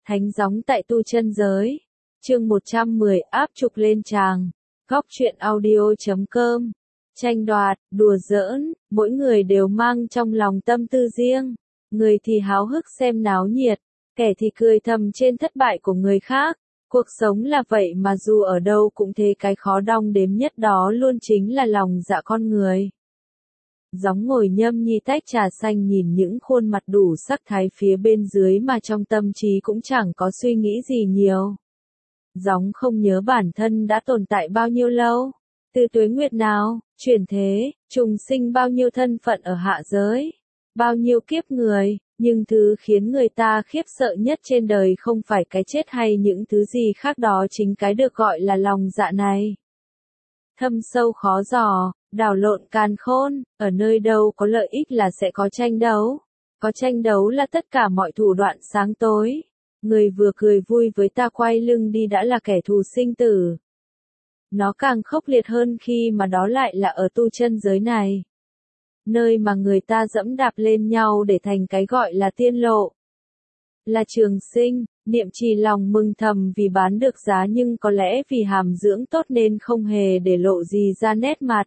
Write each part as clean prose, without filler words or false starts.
Thánh gióng tại tu chân giới. Chương 110 áp trục lên tràng. Góc truyện audio.com. Tranh đoạt, đùa giỡn, mỗi người đều mang trong lòng tâm tư riêng. Người thì háo hức xem náo nhiệt, kẻ thì cười thầm trên thất bại của người khác. Cuộc sống là vậy mà dù ở đâu cũng thế, cái khó đong đếm nhất đó luôn chính là lòng dạ con người. Gióng ngồi nhâm nhi tách trà xanh nhìn những khuôn mặt đủ sắc thái phía bên dưới mà trong tâm trí cũng chẳng có suy nghĩ gì nhiều. Gióng không nhớ bản thân đã tồn tại bao nhiêu lâu, từ tuế nguyệt nào, chuyển thế, trùng sinh bao nhiêu thân phận ở hạ giới, bao nhiêu kiếp người, nhưng thứ khiến người ta khiếp sợ nhất trên đời không phải cái chết hay những thứ gì khác, đó chính cái được gọi là lòng dạ này. Thâm sâu khó dò, đảo lộn càn khôn, ở nơi đâu có lợi ích là sẽ có tranh đấu. Có tranh đấu là tất cả mọi thủ đoạn sáng tối. Người vừa cười vui với ta quay lưng đi đã là kẻ thù sinh tử. Nó càng khốc liệt hơn khi mà đó lại là ở tu chân giới này. Nơi mà người ta dẫm đạp lên nhau để thành cái gọi là tiên lộ. Là trường sinh, Niệm Trì lòng mừng thầm vì bán được giá, nhưng có lẽ vì hàm dưỡng tốt nên không hề để lộ gì ra nét mặt.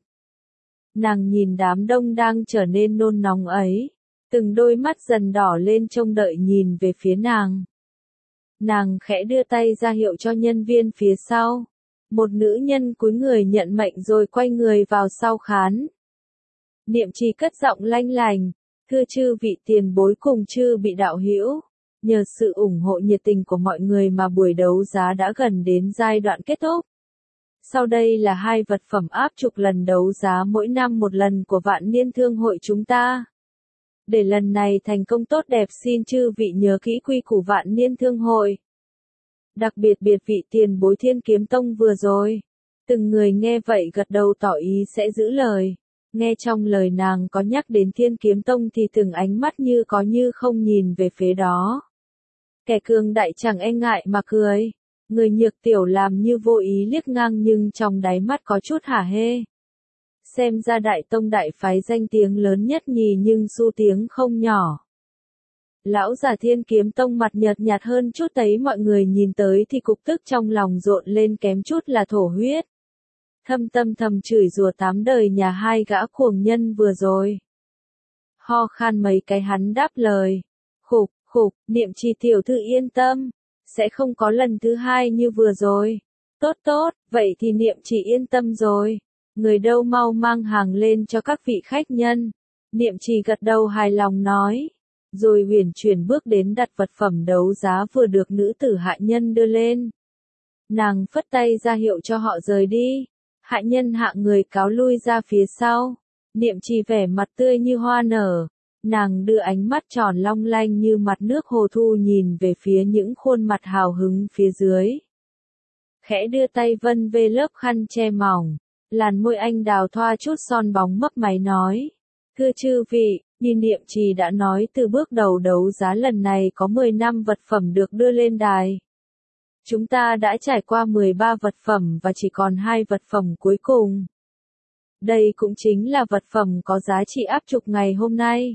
Nàng nhìn đám đông đang trở nên nôn nóng ấy, từng đôi mắt dần đỏ lên trông đợi nhìn về phía nàng. Nàng khẽ đưa tay ra hiệu cho nhân viên phía sau. Một nữ nhân cúi người nhận mệnh rồi quay người vào sau khán. Niệm Trì cất giọng lanh lành, thưa chư vị tiền bối cùng chư vị đạo hữu. Nhờ sự ủng hộ nhiệt tình của mọi người mà buổi đấu giá đã gần đến giai đoạn kết thúc. Sau đây là 2 vật phẩm áp trục lần đấu giá mỗi năm một lần của Vạn Niên Thương hội chúng ta. Để lần này thành công tốt đẹp, xin chư vị nhớ kỹ quy củ Vạn Niên Thương hội. Đặc biệt vị tiền bối Thiên Kiếm Tông vừa rồi. Từng người nghe vậy gật đầu tỏ ý sẽ giữ lời. Nghe trong lời nàng có nhắc đến Thiên Kiếm Tông thì từng ánh mắt như có như không nhìn về phía đó. Kẻ cường đại chẳng e ngại mà cười. Người nhược tiểu làm như vô ý liếc ngang nhưng trong đáy mắt có chút hả hê. Xem ra đại tông đại phái danh tiếng lớn nhất nhì nhưng xu tiếng không nhỏ. Lão già Thiên Kiếm Tông mặt nhợt nhạt hơn chút, thấy mọi người nhìn tới thì cục tức trong lòng rộn lên kém chút là thổ huyết. Thầm chửi rủa 8 đời nhà 2 gã cuồng nhân vừa rồi. Ho khan mấy cái hắn đáp lời. Khục, Niệm Trì tiểu thư yên tâm, sẽ không có lần thứ 2 như vừa rồi. Tốt, vậy thì Niệm Trì yên tâm rồi. Người đâu mau mang hàng lên cho các vị khách nhân. Niệm Trì gật đầu hài lòng nói. Rồi huyền chuyển bước đến đặt vật phẩm đấu giá vừa được nữ tử hạ nhân đưa lên. Nàng phất tay ra hiệu cho họ rời đi. Hạ nhân hạ người cáo lui ra phía sau. Niệm Trì vẻ mặt tươi như hoa nở. Nàng đưa ánh mắt tròn long lanh như mặt nước hồ thu nhìn về phía những khuôn mặt hào hứng phía dưới. Khẽ đưa tay vân về lớp khăn che mỏng. Làn môi anh đào thoa chút son bóng mấp máy nói. Thưa chư vị, như Niệm Trì đã nói từ bước đầu đấu giá lần này có 10 năm vật phẩm được đưa lên đài. Chúng ta đã trải qua 13 vật phẩm và chỉ còn 2 vật phẩm cuối cùng. Đây cũng chính là vật phẩm có giá trị áp trục ngày hôm nay.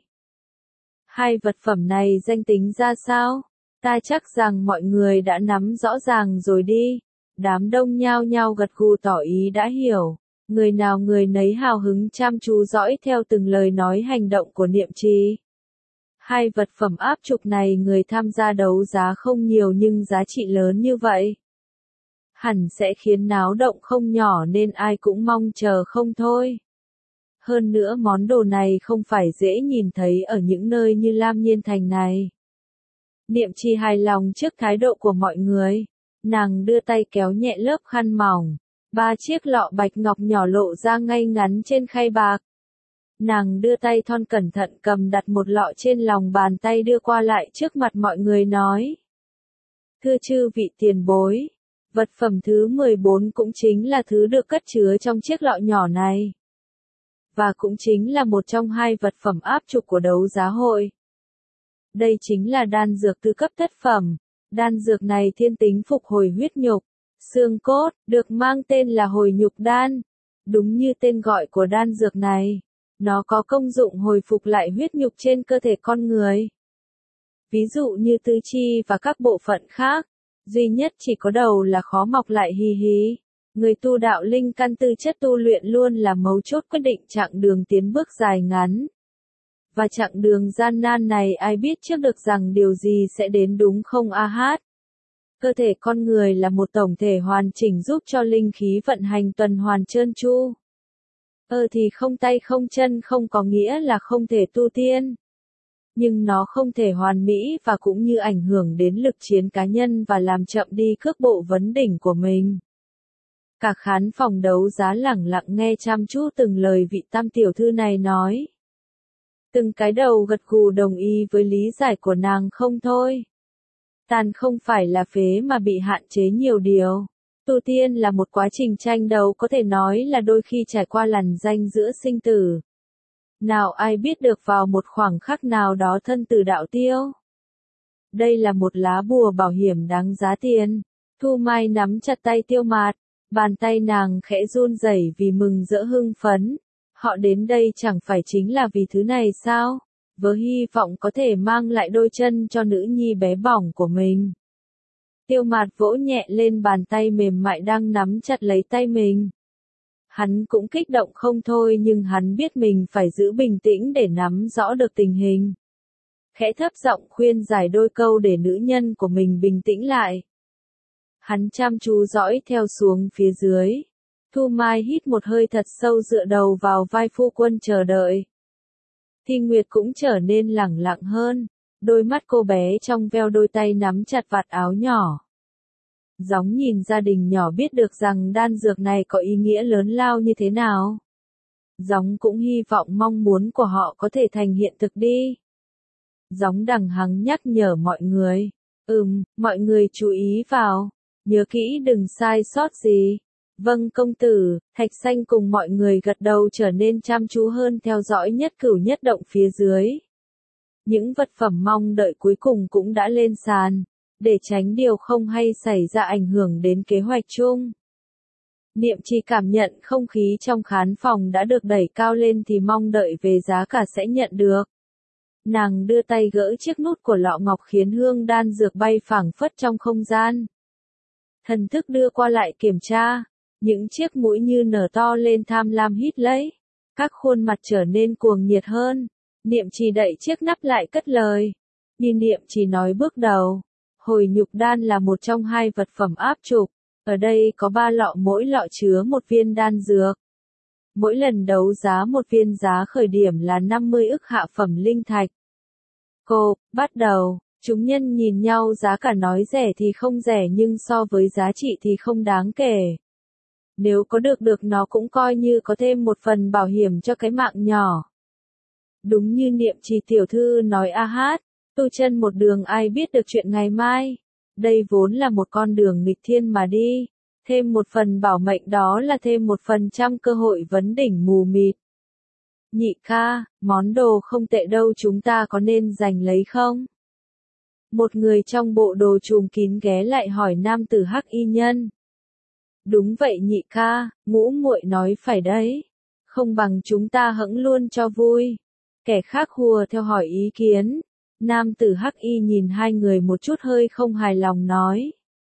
2 vật phẩm này danh tính ra sao? Ta chắc rằng mọi người đã nắm rõ ràng rồi đi. Đám đông nhao nhao gật gù tỏ ý đã hiểu. Người nào người nấy hào hứng chăm chú dõi theo từng lời nói hành động của Niệm Trì. 2 vật phẩm áp trục này người tham gia đấu giá không nhiều nhưng giá trị lớn như vậy. Hẳn sẽ khiến náo động không nhỏ nên ai cũng mong chờ không thôi. Hơn nữa món đồ này không phải dễ nhìn thấy ở những nơi như Lam Nhiên Thành này. Niệm Trì hài lòng trước thái độ của mọi người. Nàng đưa tay kéo nhẹ lớp khăn mỏng. 3 chiếc lọ bạch ngọc nhỏ lộ ra ngay ngắn trên khay bạc. Nàng đưa tay thon cẩn thận cầm đặt một lọ trên lòng bàn tay đưa qua lại trước mặt mọi người nói. Thưa chư vị tiền bối, vật phẩm thứ 14 cũng chính là thứ được cất chứa trong chiếc lọ nhỏ này. Và cũng chính là một trong 2 vật phẩm áp trục của đấu giá hội. Đây chính là đan dược tứ cấp thất phẩm. Đan dược này thiên tính phục hồi huyết nhục, xương cốt, được mang tên là hồi nhục đan. Đúng như tên gọi của đan dược này, nó có công dụng hồi phục lại huyết nhục trên cơ thể con người. ví dụ như tứ chi và các bộ phận khác. Duy nhất chỉ có đầu là khó mọc lại hì hì. Người tu đạo linh căn tư chất tu luyện luôn là mấu chốt quyết định chặng đường tiến bước dài ngắn. Và chặng đường gian nan này ai biết trước được rằng điều gì sẽ đến đúng không a hát? Cơ thể con người là một tổng thể hoàn chỉnh giúp cho linh khí vận hành tuần hoàn trơn tru. Thì không tay không chân không có nghĩa là không thể tu tiên. Nhưng nó không thể hoàn mỹ và cũng như ảnh hưởng đến lực chiến cá nhân và làm chậm đi cước bộ vấn đỉnh của mình. Cả khán phòng đấu giá lẳng lặng nghe chăm chú từng lời vị tam tiểu thư này nói. Từng cái đầu gật gù đồng ý với lý giải của nàng không thôi. Tàn không phải là phế mà bị hạn chế nhiều điều. Tu tiên là một quá trình tranh đấu có thể nói là đôi khi trải qua lằn ranh giữa sinh tử. Nào ai biết được vào một khoảng khắc nào đó thân tử đạo tiêu. Đây là một lá bùa bảo hiểm đáng giá tiền. Thu Mai nắm chặt tay Tiêu Mạt, bàn tay nàng khẽ run rẩy vì mừng rỡ hưng phấn. Họ đến đây chẳng phải chính là vì thứ này sao? Với hy vọng có thể mang lại đôi chân cho nữ nhi bé bỏng của mình. Tiêu Mạt vỗ nhẹ lên bàn tay mềm mại đang nắm chặt lấy tay mình. Hắn cũng kích động không thôi nhưng hắn biết mình phải giữ bình tĩnh để nắm rõ được tình hình. Khẽ thấp giọng khuyên giải đôi câu để nữ nhân của mình bình tĩnh lại. Hắn chăm chú dõi theo xuống phía dưới. Thu Mai hít một hơi thật sâu dựa đầu vào vai phu quân chờ đợi. Thi Nguyệt cũng trở nên lẳng lặng hơn. Đôi mắt cô bé trong veo đôi tay nắm chặt vạt áo nhỏ. Gióng nhìn gia đình nhỏ biết được rằng đan dược này có ý nghĩa lớn lao như thế nào. Gióng cũng hy vọng mong muốn của họ có thể thành hiện thực đi. Gióng đằng hắng nhắc nhở mọi người. Mọi người chú ý vào. Nhớ kỹ đừng sai sót gì. Vâng công tử, Thạch Xanh cùng mọi người gật đầu trở nên chăm chú hơn theo dõi nhất cửu nhất động phía dưới. Những vật phẩm mong đợi cuối cùng cũng đã lên sàn, để tránh điều không hay xảy ra ảnh hưởng đến kế hoạch chung. Niệm Trì cảm nhận không khí trong khán phòng đã được đẩy cao lên thì mong đợi về giá cả sẽ nhận được. Nàng đưa tay gỡ chiếc nút của lọ ngọc khiến hương đan dược bay phảng phất trong không gian. Thần thức đưa qua lại kiểm tra, những chiếc mũi như nở to lên tham lam hít lấy. Các khuôn mặt trở nên cuồng nhiệt hơn. Niệm Trì đậy chiếc nắp lại cất lời. Như Niệm Trì nói bước đầu, hồi nhục đan là một trong hai vật phẩm áp trục. Ở đây có 3 lọ mỗi lọ chứa một viên đan dược. Mỗi lần đấu giá một viên giá khởi điểm là 50 ức hạ phẩm linh thạch. Cô, bắt đầu, chúng nhân nhìn nhau giá cả nói rẻ thì không rẻ nhưng so với giá trị thì không đáng kể. Nếu có được nó cũng coi như có thêm một phần bảo hiểm cho cái mạng nhỏ. Đúng như Niệm Trì tiểu thư nói a hát, tu chân một đường ai biết được chuyện ngày mai. Đây vốn là một con đường nghịch thiên mà đi. Thêm một phần bảo mệnh đó là thêm 1% cơ hội vấn đỉnh mù mịt. Nhị ca, món đồ không tệ đâu chúng ta có nên giành lấy không? Một người trong bộ đồ trùm kín ghé lại hỏi nam tử hắc y nhân. Đúng vậy nhị ca, ngũ muội nói phải đấy. Không bằng chúng ta hững luôn cho vui. Kẻ khác hùa theo hỏi ý kiến. Nam tử hắc y nhìn hai người một chút hơi không hài lòng nói.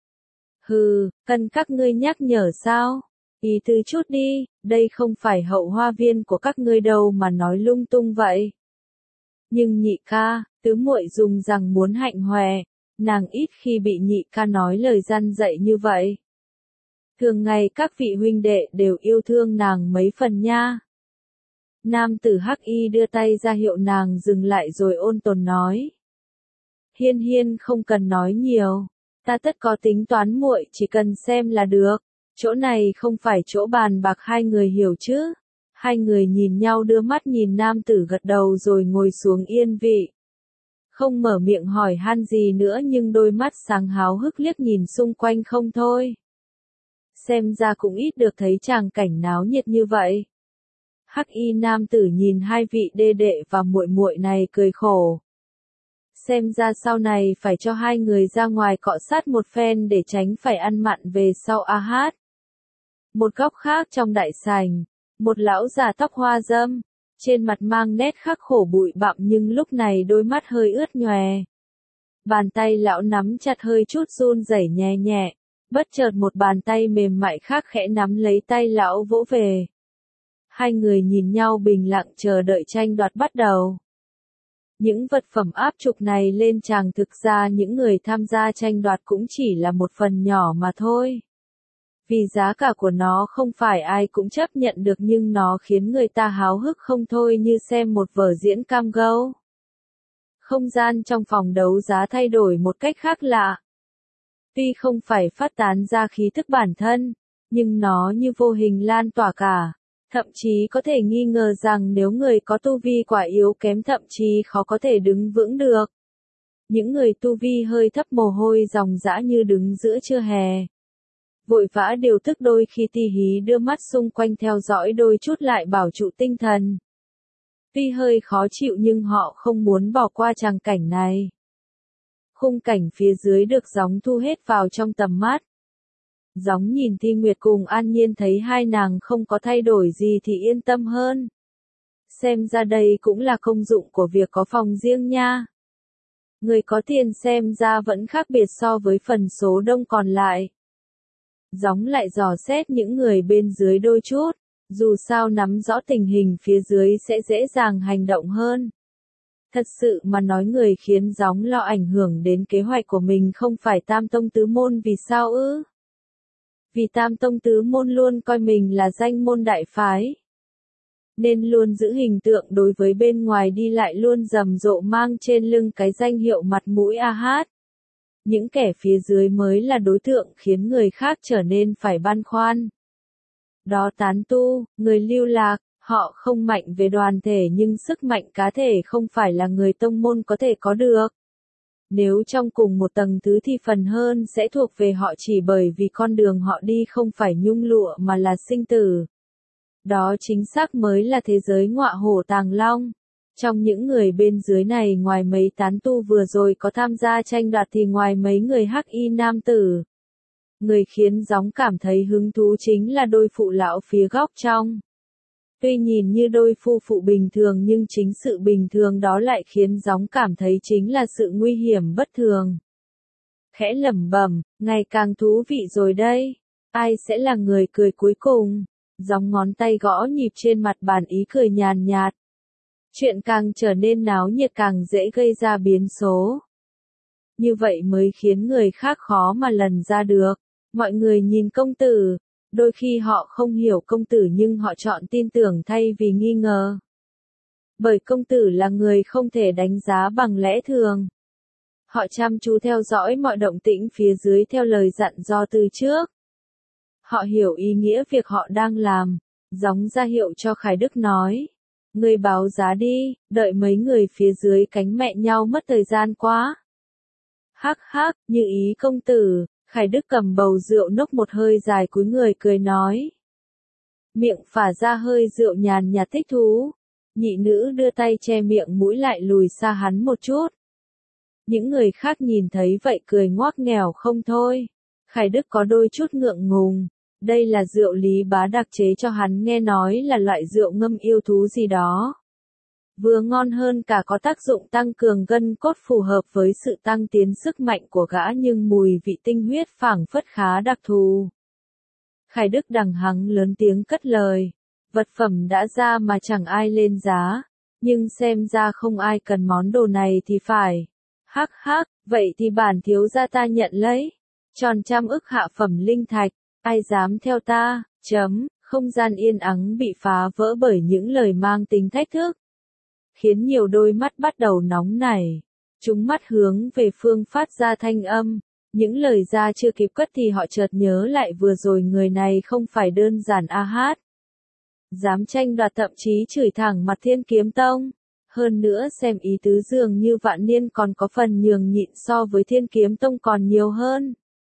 Hừ, cần các ngươi nhắc nhở sao? Ý tứ chút đi, đây không phải hậu hoa viên của các ngươi đâu mà nói lung tung vậy. Nhưng nhị ca, tứ muội dùng rằng muốn hạnh hòe, nàng ít khi bị nhị ca nói lời gian dạy như vậy. Thường ngày các vị huynh đệ đều yêu thương nàng mấy phần nha. Nam tử hắc y đưa tay ra hiệu nàng dừng lại rồi ôn tồn nói. Hiên hiên không cần nói nhiều, ta tất có tính toán muội chỉ cần xem là được. Chỗ này không phải chỗ bàn bạc hai người hiểu chứ. Hai người nhìn nhau đưa mắt nhìn nam tử gật đầu rồi ngồi xuống yên vị. Không mở miệng hỏi han gì nữa nhưng đôi mắt sáng háo hức liếc nhìn xung quanh không thôi. Xem ra cũng ít được thấy tràng cảnh náo nhiệt như vậy. Hắc y nam tử nhìn hai vị đê đệ và muội muội này cười khổ. Xem ra sau này phải cho hai người ra ngoài cọ sát một phen để tránh phải ăn mặn về sau a hát. Một góc khác trong đại sảnh, một lão già tóc hoa râm, trên mặt mang nét khắc khổ bụi bặm nhưng lúc này đôi mắt hơi ướt nhòe. Bàn tay lão nắm chặt hơi chút run rẩy nhẹ nhẹ, bất chợt một bàn tay mềm mại khác khẽ nắm lấy tay lão vỗ về. Hai người nhìn nhau bình lặng chờ đợi tranh đoạt bắt đầu. Những vật phẩm áp trục này lên tràng thực ra những người tham gia tranh đoạt cũng chỉ là một phần nhỏ mà thôi. Vì giá cả của nó không phải ai cũng chấp nhận được nhưng nó khiến người ta háo hức không thôi như xem một vở diễn cam go. Không gian trong phòng đấu giá thay đổi một cách khác lạ. Tuy không phải phát tán ra khí thức bản thân, nhưng nó như vô hình lan tỏa cả. Thậm chí có thể nghi ngờ rằng nếu người có tu vi quả yếu kém thậm chí khó có thể đứng vững được. Những người tu vi hơi thấp mồ hôi ròng rã như đứng giữa trưa hè. Vội vã điều thức đôi khi tì hí đưa mắt xung quanh theo dõi đôi chút lại bảo trụ tinh thần. Tuy hơi khó chịu nhưng họ không muốn bỏ qua tràng cảnh này. Khung cảnh phía dưới được Gióng thu hết vào trong tầm mắt. Gióng nhìn Thi Nguyệt cùng An Nhiên thấy hai nàng không có thay đổi gì thì yên tâm hơn. Xem ra đây cũng là công dụng của việc có phòng riêng nha. Người có tiền xem ra vẫn khác biệt so với phần số đông còn lại. Gióng lại dò xét những người bên dưới đôi chút, dù sao nắm rõ tình hình phía dưới sẽ dễ dàng hành động hơn. Thật sự mà nói người khiến Gióng lo ảnh hưởng đến kế hoạch của mình không phải Tam Tông Tứ Môn vì sao ư? Vì Tam Tông Tứ Môn luôn coi mình là danh môn đại phái. Nên luôn giữ hình tượng đối với bên ngoài đi lại luôn rầm rộ mang trên lưng cái danh hiệu mặt mũi a hát. Những kẻ phía dưới mới là đối tượng khiến người khác trở nên phải băn khoăn. Đó tán tu, người lưu lạc, họ không mạnh về đoàn thể nhưng sức mạnh cá thể không phải là người tông môn có thể có được. Nếu trong cùng một tầng thứ thì phần hơn sẽ thuộc về họ chỉ bởi vì con đường họ đi không phải nhung lụa mà là sinh tử. Đó chính xác mới là thế giới ngọa hổ tàng long. Trong những người bên dưới này ngoài mấy tán tu vừa rồi có tham gia tranh đoạt thì ngoài mấy người hắc y nam tử. Người khiến Gióng cảm thấy hứng thú chính là đôi phụ lão phía góc trong. Tuy nhìn như đôi phu phụ bình thường nhưng chính sự bình thường đó lại khiến Gióng cảm thấy chính là sự nguy hiểm bất thường. Khẽ lẩm bẩm, ngày càng thú vị rồi đây. Ai sẽ là người cười cuối cùng? Gióng ngón tay gõ nhịp trên mặt bàn ý cười nhàn nhạt. Chuyện càng trở nên náo nhiệt càng dễ gây ra biến số. Như vậy mới khiến người khác khó mà lần ra được. Mọi người nhìn công tử. Đôi khi họ không hiểu công tử nhưng họ chọn tin tưởng thay vì nghi ngờ. Bởi công tử là người không thể đánh giá bằng lẽ thường. Họ chăm chú theo dõi mọi động tĩnh phía dưới theo lời dặn dò từ trước. Họ hiểu ý nghĩa việc họ đang làm. Gióng ra hiệu cho Khải Đức nói. Người báo giá đi, đợi mấy người phía dưới cánh mẹ nhau mất thời gian quá. Hắc hắc, như ý công tử. Khải Đức cầm bầu rượu nốc một hơi dài cúi người cười nói. Miệng phả ra hơi rượu nhàn nhạt thích thú. Nhị nữ đưa tay che miệng mũi lại lùi xa hắn một chút. Những người khác nhìn thấy vậy cười ngoác nghèo không thôi. Khải Đức có đôi chút ngượng ngùng. Đây là rượu Lý Bá đặc chế cho hắn nghe nói là loại rượu ngâm yêu thú gì đó. Vừa ngon hơn cả có tác dụng tăng cường gân cốt phù hợp với sự tăng tiến sức mạnh của gã nhưng mùi vị tinh huyết phảng phất khá đặc thù. Khải Đức đằng hắng lớn tiếng cất lời. Vật phẩm đã ra mà chẳng ai lên giá. Nhưng xem ra không ai cần món đồ này thì phải. Hắc hắc, vậy thì bản thiếu gia ta nhận lấy. Tròn 100 ức hạ phẩm linh thạch. Ai dám theo ta, không gian yên ắng bị phá vỡ bởi những lời mang tính thách thức. Khiến nhiều đôi mắt bắt đầu nóng nảy. Chúng mắt hướng về phương phát ra thanh âm. Những lời ra chưa kịp cất thì họ chợt nhớ lại vừa rồi người này không phải đơn giản a hát. Dám tranh đoạt thậm chí chửi thẳng mặt Thiên Kiếm Tông. Hơn nữa xem ý tứ dường như Vạn Niên còn có phần nhường nhịn so với Thiên Kiếm Tông còn nhiều hơn.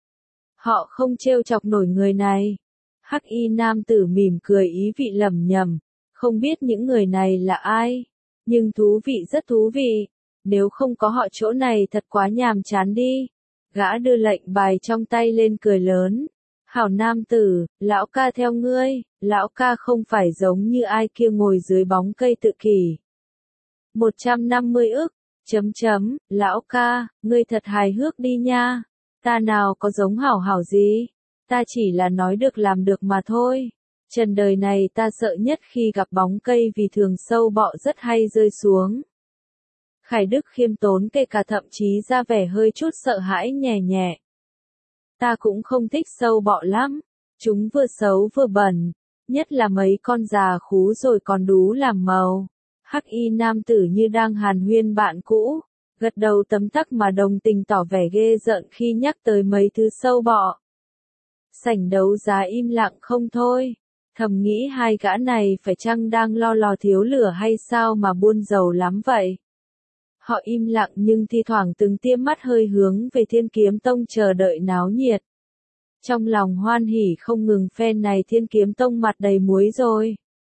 Họ không trêu chọc nổi người này. Hắc y nam tử mỉm cười ý vị lẩm nhẩm. Không biết những người này là ai. Nhưng thú vị rất thú vị. Nếu không có họ chỗ này thật quá nhàm chán đi. Gã đưa lệnh bài trong tay lên cười lớn. Hảo nam tử, lão ca theo ngươi. Lão ca không phải giống như ai kia ngồi dưới bóng cây tự kỷ. 150 ức. Lão ca, ngươi thật hài hước đi nha. Ta nào có giống hảo hảo gì. Ta chỉ là nói được làm được mà thôi. Trần đời này ta sợ nhất khi gặp bóng cây vì thường sâu bọ rất hay rơi xuống. Khải Đức khiêm tốn kể cả thậm chí ra vẻ hơi chút sợ hãi nhẹ nhẹ. Ta cũng không thích sâu bọ lắm. Chúng vừa xấu vừa bẩn. Nhất là mấy con già khú rồi còn đú làm màu. Hắc y nam tử như đang hàn huyên bạn cũ. Gật đầu tấm tắc mà đồng tình tỏ vẻ ghê rợn khi nhắc tới mấy thứ sâu bọ. Sảnh đấu giá im lặng không thôi. Thầm nghĩ hai gã này phải chăng đang lo lò thiếu lửa hay sao mà buôn dầu lắm vậy. Họ im lặng nhưng thi thoảng từng tia mắt hơi hướng về Thiên Kiếm Tông chờ đợi náo nhiệt. Trong lòng hoan hỉ không ngừng, phen này Thiên Kiếm Tông mặt đầy muối rồi.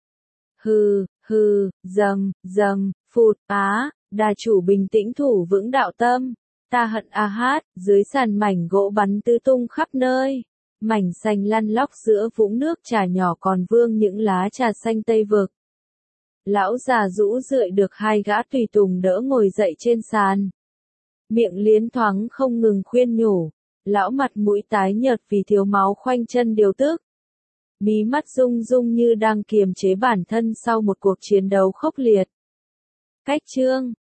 Hừ, dầm, phụt, đà chủ bình tĩnh thủ vững đạo tâm. Ta hận hát, dưới sàn mảnh gỗ bắn tứ tung khắp nơi. Mảnh xanh lăn lóc giữa vũng nước trà nhỏ còn vương những lá trà xanh tây vực. Lão già rũ rượi được hai gã tùy tùng đỡ ngồi dậy trên sàn. Miệng liến thoáng không ngừng khuyên nhủ. Lão mặt mũi tái nhợt vì thiếu máu khoanh chân điều tức. Mí mắt rung rung như đang kiềm chế bản thân sau một cuộc chiến đấu khốc liệt. Cách chương